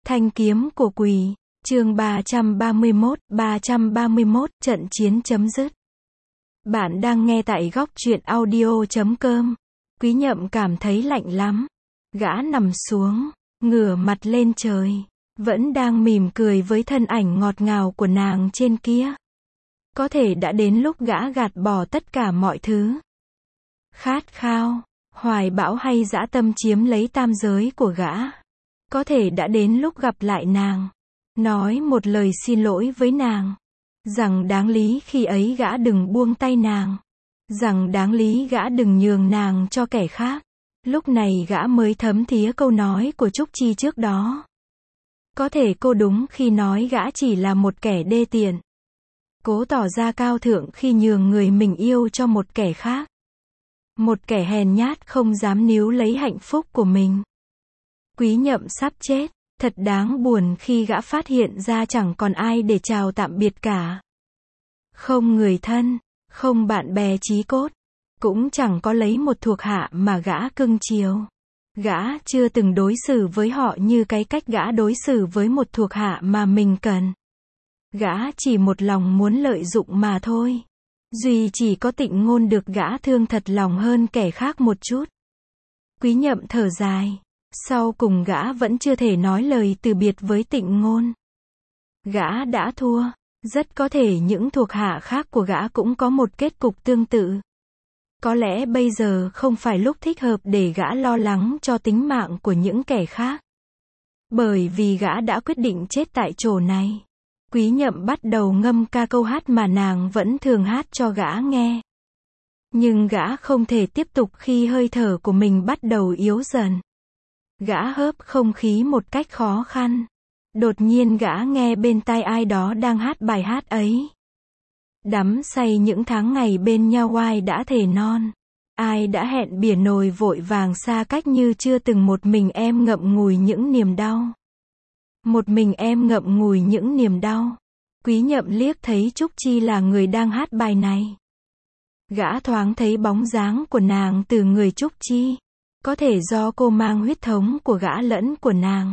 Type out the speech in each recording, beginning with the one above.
Thanh kiếm của quỷ, chương 331, trận chiến chấm dứt. Bạn đang nghe tại góc truyện audio.com. Quý Nhậm cảm thấy lạnh lắm. Gã nằm xuống, ngửa mặt lên trời, vẫn đang mỉm cười với thân ảnh ngọt ngào của nàng trên kia. Có thể đã đến lúc gã gạt bỏ tất cả mọi thứ. Khát khao, hoài bão hay dã tâm chiếm lấy tam giới của gã. Có thể đã đến lúc gặp lại nàng, nói một lời xin lỗi với nàng, rằng đáng lý khi ấy gã đừng buông tay nàng, rằng đáng lý gã đừng nhường nàng cho kẻ khác. Lúc này gã mới thấm thía câu nói của Trúc Chi trước đó. Có thể cô đúng khi nói gã chỉ là một kẻ đê tiện, cố tỏ ra cao thượng khi nhường người mình yêu cho một kẻ khác. Một kẻ hèn nhát không dám níu lấy hạnh phúc của mình. Quý Nhậm sắp chết, thật đáng buồn khi gã phát hiện ra chẳng còn ai để chào tạm biệt cả. Không người thân, không bạn bè chí cốt, cũng chẳng có lấy một thuộc hạ mà gã cưng chiều. Gã chưa từng đối xử với họ như cái cách gã đối xử với một thuộc hạ mà mình cần. Gã chỉ một lòng muốn lợi dụng mà thôi. Duy chỉ có Tịnh Ngôn được gã thương thật lòng hơn kẻ khác một chút. Quý Nhậm thở dài. Sau cùng gã vẫn chưa thể nói lời từ biệt với Tịnh Ngôn. Gã đã thua. Rất có thể những thuộc hạ khác của gã cũng có một kết cục tương tự. Có lẽ bây giờ không phải lúc thích hợp để gã lo lắng cho tính mạng của những kẻ khác. Bởi vì gã đã quyết định chết tại chỗ này. Quý Nhậm bắt đầu ngâm ca câu hát mà nàng vẫn thường hát cho gã nghe. Nhưng gã không thể tiếp tục khi hơi thở của mình bắt đầu yếu dần. Gã hớp không khí một cách khó khăn. Đột nhiên gã nghe bên tai ai đó đang hát bài hát ấy. Đắm say những tháng ngày bên nhau ai đã thề non. Ai đã hẹn bỉa nồi vội vàng xa cách như chưa từng một mình em ngậm ngùi những niềm đau. Một mình em ngậm ngùi những niềm đau. Quý Nhậm liếc thấy Trúc Chi là người đang hát bài này. Gã thoáng thấy bóng dáng của nàng từ người Trúc Chi. Có thể do cô mang huyết thống của gã lẫn của nàng.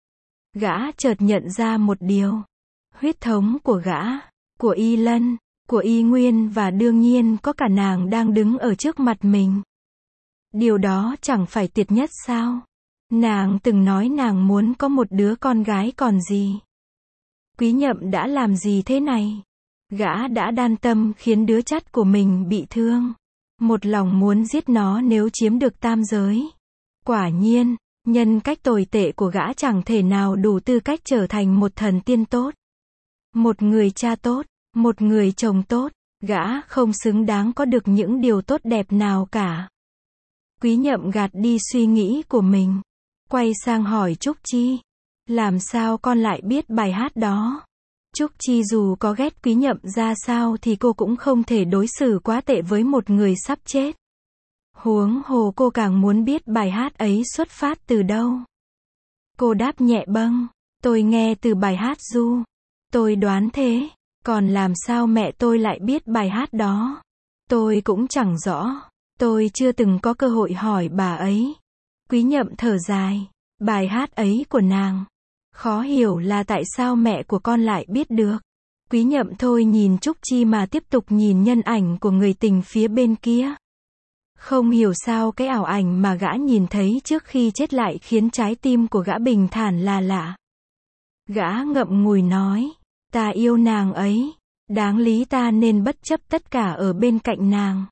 Gã chợt nhận ra một điều. Huyết thống của gã, của Y Lân, của Y Nguyên và đương nhiên có cả nàng đang đứng ở trước mặt mình. Điều đó chẳng phải tuyệt nhất sao? Nàng từng nói nàng muốn có một đứa con gái còn gì. Quý Nhậm đã làm gì thế này? Gã đã đan tâm khiến đứa chắt của mình bị thương. Một lòng muốn giết nó nếu chiếm được tam giới. Quả nhiên, nhân cách tồi tệ của gã chẳng thể nào đủ tư cách trở thành một thần tiên tốt. Một người cha tốt, một người chồng tốt. Gã không xứng đáng có được những điều tốt đẹp nào cả. Quý Nhậm gạt đi suy nghĩ của mình. Quay sang hỏi Trúc Chi. Làm sao con lại biết bài hát đó? Trúc Chi dù có ghét Quý Nhậm ra sao thì cô cũng không thể đối xử quá tệ với một người sắp chết. Huống hồ cô càng muốn biết bài hát ấy xuất phát từ đâu. Cô đáp nhẹ bâng. Tôi nghe từ bài hát ru. Tôi đoán thế. Còn làm sao mẹ tôi lại biết bài hát đó? Tôi cũng chẳng rõ. Tôi chưa từng có cơ hội hỏi bà ấy. Quý Nhậm thở dài. Bài hát ấy của nàng. Khó hiểu là tại sao mẹ của con lại biết được. Quý Nhậm thôi nhìn Trúc Chi mà tiếp tục nhìn nhân ảnh của người tình phía bên kia. Không hiểu sao cái ảo ảnh mà gã nhìn thấy trước khi chết lại khiến trái tim của gã bình thản là lạ. Gã ngậm ngùi nói. Ta yêu nàng ấy. Đáng lý ta nên bất chấp tất cả ở bên cạnh nàng.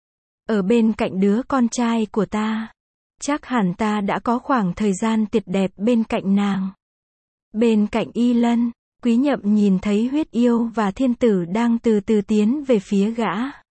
Ở bên cạnh đứa con trai của ta. Chắc hẳn ta đã có khoảng thời gian tuyệt đẹp bên cạnh nàng. Bên cạnh Y Lân, Quý Nhậm nhìn thấy huyết yêu và thiên tử đang từ từ tiến về phía gã.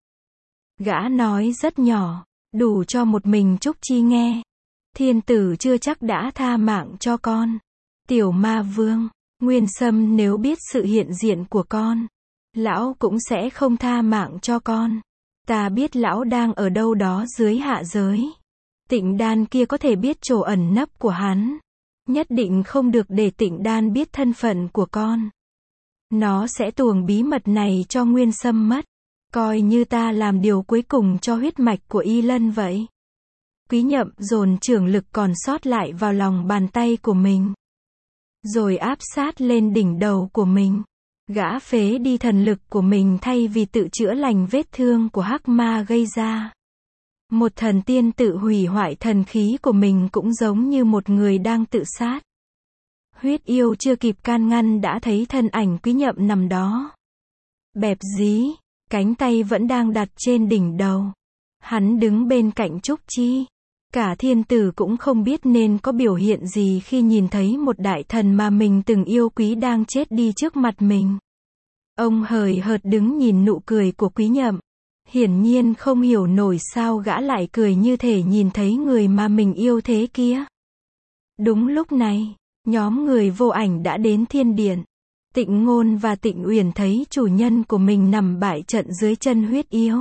Gã nói rất nhỏ, đủ cho một mình Trúc Chi nghe. Thiên tử chưa chắc đã tha mạng cho con. Tiểu ma vương, Nguyên Sâm nếu biết sự hiện diện của con, lão cũng sẽ không tha mạng cho con. Ta biết lão đang ở đâu đó dưới hạ giới. Tịnh Đan kia có thể biết chỗ ẩn nấp của hắn. Nhất định không được để Tịnh Đan biết thân phận của con. Nó sẽ tuồng bí mật này cho Nguyên Sâm mất. Coi như ta làm điều cuối cùng cho huyết mạch của Y Lân vậy. Quý Nhậm dồn trưởng lực còn sót lại vào lòng bàn tay của mình. rồi áp sát lên đỉnh đầu của mình. Gã phế đi thần lực của mình thay vì tự chữa lành vết thương của hắc ma gây ra. Một thần tiên tự hủy hoại thần khí của mình cũng giống như một người đang tự sát. Huyết yêu chưa kịp can ngăn đã thấy thân ảnh Quý Nhậm nằm đó. Bẹp dí, cánh tay vẫn đang đặt trên đỉnh đầu. Hắn đứng bên cạnh Trúc Chi. Cả thiên tử cũng không biết nên có biểu hiện gì khi nhìn thấy một đại thần mà mình từng yêu quý đang chết đi trước mặt mình. Ông hời hợt đứng nhìn nụ cười của Quý Nhậm. Hiển nhiên không hiểu nổi sao gã lại cười như thể nhìn thấy người mà mình yêu thế kia. Đúng lúc này, nhóm người Vô Ảnh đã đến thiên điện. Tịnh Ngôn và Tịnh Uyển thấy chủ nhân của mình nằm bại trận dưới chân huyết yêu.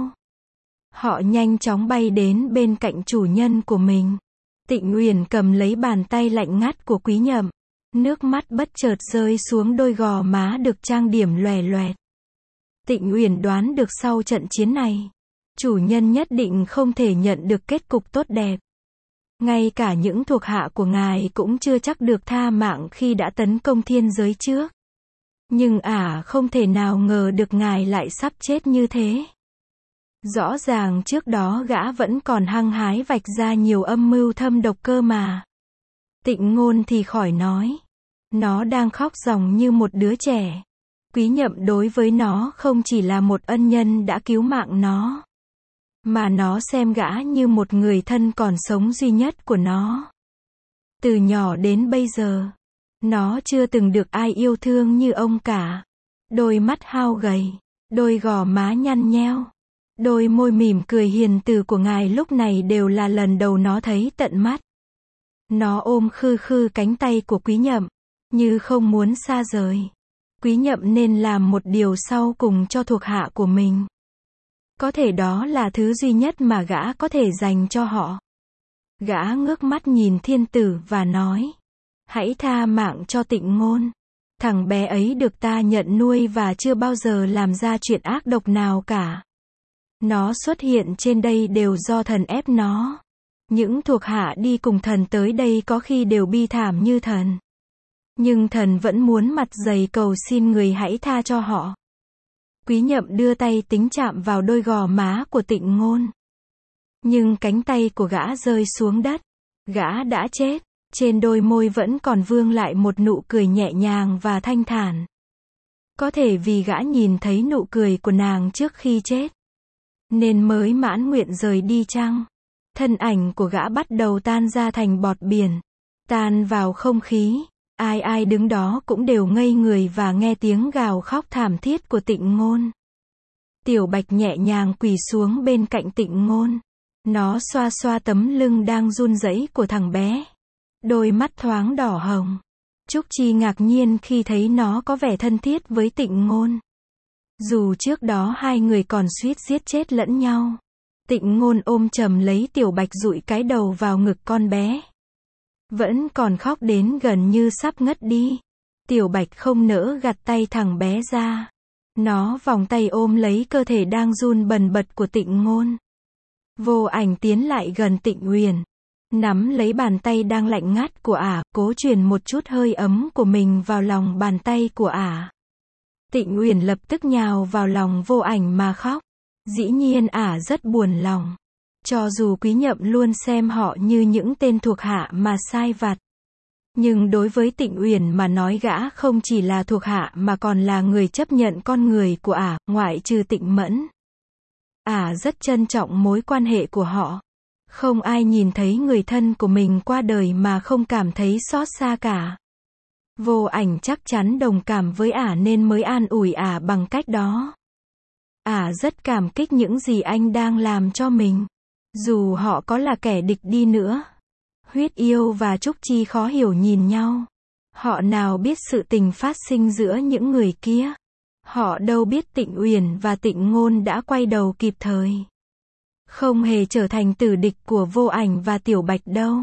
Họ nhanh chóng bay đến bên cạnh chủ nhân của mình. Tịnh Uyển cầm lấy bàn tay lạnh ngắt của Quý Nhậm. Nước mắt bất chợt rơi xuống đôi gò má được trang điểm loè loẹt. Tịnh Uyển đoán được sau trận chiến này, chủ nhân nhất định không thể nhận được kết cục tốt đẹp. Ngay cả những thuộc hạ của ngài cũng chưa chắc được tha mạng khi đã tấn công thiên giới trước. Nhưng không thể nào ngờ được ngài lại sắp chết như thế. Rõ ràng trước đó gã vẫn còn hăng hái vạch ra nhiều âm mưu thâm độc cơ mà. Tịnh Ngôn thì khỏi nói. Nó đang khóc ròng như một đứa trẻ. Quý Nhậm đối với nó không chỉ là một ân nhân đã cứu mạng nó, mà nó xem gã như một người thân còn sống duy nhất của nó. Từ nhỏ đến bây giờ, nó chưa từng được ai yêu thương như ông cả. Đôi mắt hao gầy, đôi gò má nhăn nheo, đôi môi mỉm cười hiền từ của ngài lúc này đều là lần đầu nó thấy tận mắt. Nó ôm khư khư cánh tay của Quý Nhậm, như không muốn xa rời. Quý Nhậm nên làm một điều sau cùng cho thuộc hạ của mình. Có thể đó là thứ duy nhất mà gã có thể dành cho họ. Gã ngước mắt nhìn thiên tử và nói: hãy tha mạng cho Tịnh Ngôn. Thằng bé ấy được ta nhận nuôi và chưa bao giờ làm ra chuyện ác độc nào cả. Nó xuất hiện trên đây đều do thần ép nó. Những thuộc hạ đi cùng thần tới đây có khi đều bi thảm như thần. Nhưng thần vẫn muốn mặt dày cầu xin người hãy tha cho họ. Quý Nhậm đưa tay tính chạm vào đôi gò má của Tịnh Ngôn. Nhưng cánh tay của gã rơi xuống đất. Gã đã chết. Trên đôi môi vẫn còn vương lại một nụ cười nhẹ nhàng và thanh thản. Có thể vì gã nhìn thấy nụ cười của nàng trước khi chết, nên mới mãn nguyện rời đi chăng? Thân ảnh của gã bắt đầu tan ra thành bọt biển, tan vào không khí. Ai ai đứng đó cũng đều ngây người và nghe tiếng gào khóc thảm thiết của Tịnh Ngôn. Tiểu Bạch nhẹ nhàng quỳ xuống bên cạnh Tịnh Ngôn. Nó xoa xoa tấm lưng đang run rẩy của thằng bé. Đôi mắt thoáng đỏ hồng. Trúc Chi ngạc nhiên khi thấy nó có vẻ thân thiết với Tịnh Ngôn. Dù trước đó hai người còn suýt giết chết lẫn nhau. Tịnh Ngôn ôm chầm lấy Tiểu Bạch dụi cái đầu vào ngực con bé. Vẫn còn khóc đến gần như sắp ngất đi. Tiểu Bạch không nỡ gạt tay thằng bé ra. Nó vòng tay ôm lấy cơ thể đang run bần bật của Tịnh Ngôn. Vô Ảnh tiến lại gần Tịnh Uyển, nắm lấy bàn tay đang lạnh ngắt của cố truyền một chút hơi ấm của mình vào lòng bàn tay của Tịnh Uyển lập tức nhào vào lòng Vô Ảnh mà khóc. Dĩ nhiên rất buồn lòng. Cho dù Quý Nhậm luôn xem họ như những tên thuộc hạ mà sai vặt, nhưng đối với Tịnh Uyển mà nói gã không chỉ là thuộc hạ mà còn là người chấp nhận con người của ngoại trừ Tịnh Mẫn. Rất trân trọng mối quan hệ của họ. Không ai nhìn thấy người thân của mình qua đời mà không cảm thấy xót xa cả. Vô Ảnh chắc chắn đồng cảm với nên mới an ủi bằng cách đó. Rất cảm kích những gì anh đang làm cho mình. Dù họ có là kẻ địch đi nữa. Huyết yêu và Trúc Chi khó hiểu nhìn nhau. Họ nào biết sự tình phát sinh giữa những người kia. Họ đâu biết Tịnh Uyển và Tịnh Ngôn đã quay đầu kịp thời. Không hề trở thành tử địch của Vô Ảnh và Tiểu Bạch đâu.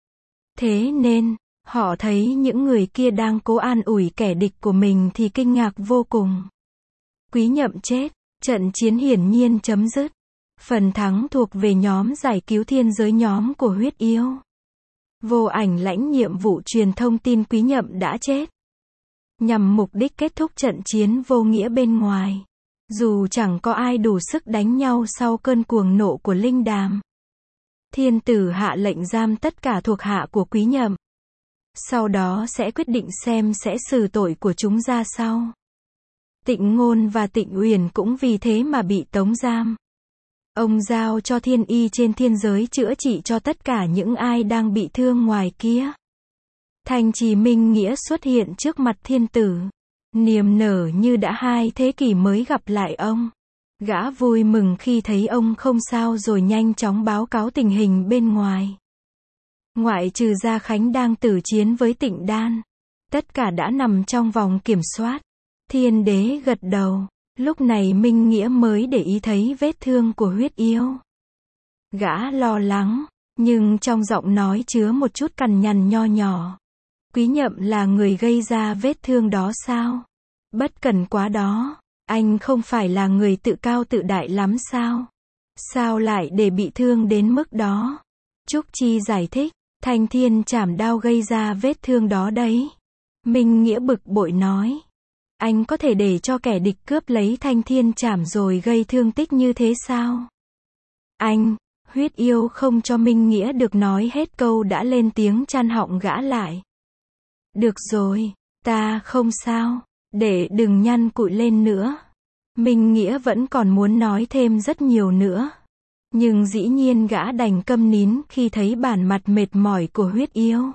Thế nên, họ thấy những người kia đang cố an ủi kẻ địch của mình thì kinh ngạc vô cùng. Quý Nhậm chết, trận chiến hiển nhiên chấm dứt. Phần thắng thuộc về nhóm giải cứu thiên giới, nhóm của huyết yêu. Vô Ảnh lãnh nhiệm vụ truyền thông tin Quý Nhậm đã chết, nhằm mục đích kết thúc trận chiến vô nghĩa bên ngoài. Dù chẳng có ai đủ sức đánh nhau sau cơn cuồng nộ của Linh Đàm, thiên tử hạ lệnh giam tất cả thuộc hạ của Quý Nhậm. Sau đó sẽ quyết định xem sẽ xử tội của chúng ra sao. Tịnh Ngôn và Tịnh Uyển cũng vì thế mà bị tống giam. Ông giao cho thiên y trên thiên giới chữa trị cho tất cả những ai đang bị thương ngoài kia. Thành trì Minh Nghĩa xuất hiện trước mặt thiên tử, niềm nở như đã 2 thế kỷ mới gặp lại ông. Gã vui mừng khi thấy ông không sao rồi nhanh chóng báo cáo tình hình bên ngoài. Ngoại trừ Gia Khánh đang tử chiến với Tịnh Đan, tất cả đã nằm trong vòng kiểm soát. Thiên đế gật đầu. Lúc này Minh Nghĩa mới để ý thấy vết thương của Huyết Yêu. Gã lo lắng, nhưng trong giọng nói chứa một chút cằn nhằn nho nhỏ. Quý Nhậm là người gây ra vết thương đó sao? Bất cần quá đó, anh không phải là người tự cao tự đại lắm sao? Sao lại để bị thương đến mức đó? Trúc Chi giải thích, Thanh Thiên Trảm Đao gây ra vết thương đó đấy. Minh Nghĩa bực bội nói. Anh có thể để cho kẻ địch cướp lấy Thanh Thiên Trảm rồi gây thương tích như thế sao? Anh, Huyết Yêu không cho Minh Nghĩa được nói hết câu đã lên tiếng chặn họng gã lại. Được rồi, ta không sao, để đừng nhăn cụi lên nữa. Minh Nghĩa vẫn còn muốn nói thêm rất nhiều nữa. Nhưng dĩ nhiên gã đành câm nín khi thấy bản mặt mệt mỏi của Huyết Yêu.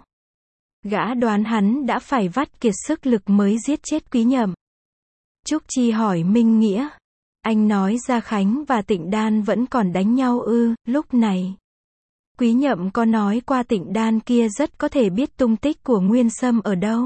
Gã đoán hắn đã phải vắt kiệt sức lực mới giết chết Quý Nhậm. Trúc Chi hỏi Minh Nghĩa. Anh nói Gia Khánh và Tịnh Đan vẫn còn đánh nhau ư? Lúc này, Quý Nhậm có nói qua Tịnh Đan kia rất có thể biết tung tích của Nguyên Sâm ở đâu.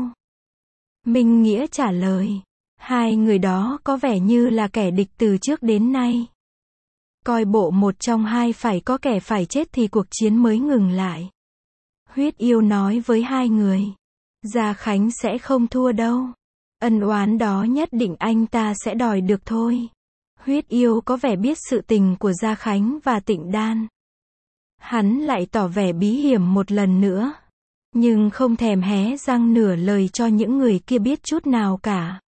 Minh Nghĩa trả lời. 2 người đó có vẻ như là kẻ địch từ trước đến nay. Coi bộ một trong 2 phải có kẻ phải chết thì cuộc chiến mới ngừng lại. Huyết Yêu nói với 2 người. Gia Khánh sẽ không thua đâu. Ân oán đó nhất định anh ta sẽ đòi được thôi. Huyết Yêu có vẻ biết sự tình của Gia Khánh và Tịnh Đan. Hắn lại tỏ vẻ bí hiểm một lần nữa. Nhưng không thèm hé răng nửa lời cho những người kia biết chút nào cả.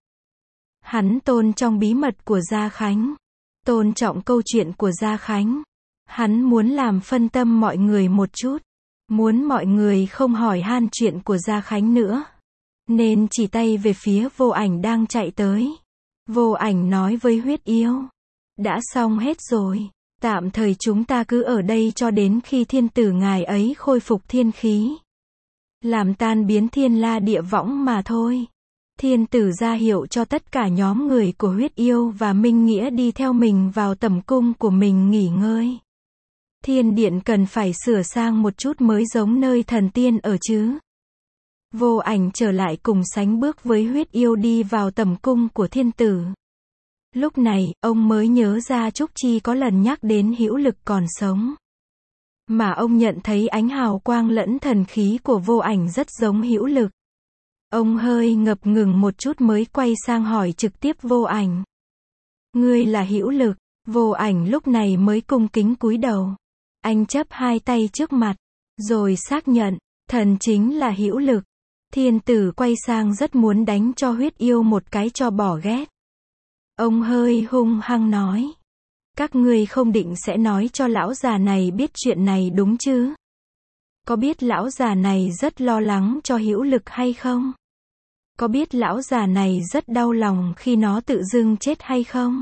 Hắn tôn trọng bí mật của Gia Khánh. Tôn trọng câu chuyện của Gia Khánh. Hắn muốn làm phân tâm mọi người một chút. Muốn mọi người không hỏi han chuyện của Gia Khánh nữa. Nên chỉ tay về phía Vô Ảnh đang chạy tới. Vô Ảnh nói với Huyết Yêu. Đã xong hết rồi. Tạm thời chúng ta cứ ở đây cho đến khi thiên tử ngài ấy khôi phục thiên khí. Làm tan biến thiên la địa võng mà thôi. Thiên tử ra hiệu cho tất cả nhóm người của Huyết Yêu và Minh Nghĩa đi theo mình vào tẩm cung của mình nghỉ ngơi. Thiên điện cần phải sửa sang một chút mới giống nơi thần tiên ở chứ. Vô Ảnh trở lại cùng sánh bước với Huyết Yêu đi vào tẩm cung của thiên tử. Lúc này, ông mới nhớ ra Trúc Chi có lần nhắc đến hữu lực còn sống. Mà ông nhận thấy ánh hào quang lẫn thần khí của Vô Ảnh rất giống hữu lực. Ông hơi ngập ngừng một chút mới quay sang hỏi trực tiếp Vô Ảnh. Ngươi là hữu lực? Vô Ảnh lúc này mới cung kính cúi đầu. Anh chắp 2 tay trước mặt, rồi xác nhận, thần chính là hữu lực. Thiên tử quay sang rất muốn đánh cho Huyết Yêu một cái cho bỏ ghét. Ông hơi hung hăng nói. Các ngươi không định sẽ nói cho lão già này biết chuyện này đúng chứ? Có biết lão già này rất lo lắng cho hữu lực hay không? Có biết lão già này rất đau lòng khi nó tự dưng chết hay không?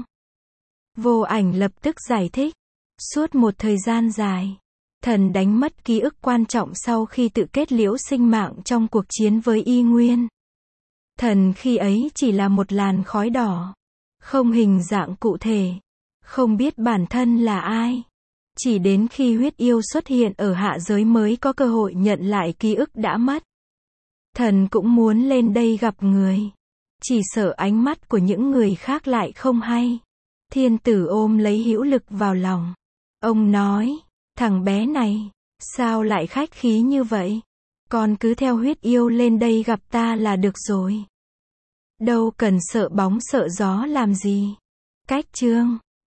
Vô Ảnh lập tức giải thích. Suốt một thời gian dài, thần đánh mất ký ức quan trọng sau khi tự kết liễu sinh mạng trong cuộc chiến với Y Nguyên. Thần khi ấy chỉ là một làn khói đỏ, không hình dạng cụ thể, không biết bản thân là ai. Chỉ đến khi Huyết Yêu xuất hiện ở hạ giới mới có cơ hội nhận lại ký ức đã mất. Thần cũng muốn lên đây gặp người. Chỉ sợ ánh mắt của những người khác lại không hay. Thiên tử ôm lấy hữu lực vào lòng. Ông nói, thằng bé này, sao lại khách khí như vậy? Con cứ theo Huyết Yêu lên đây gặp ta là được rồi. Đâu cần sợ bóng sợ gió làm gì. Cách chương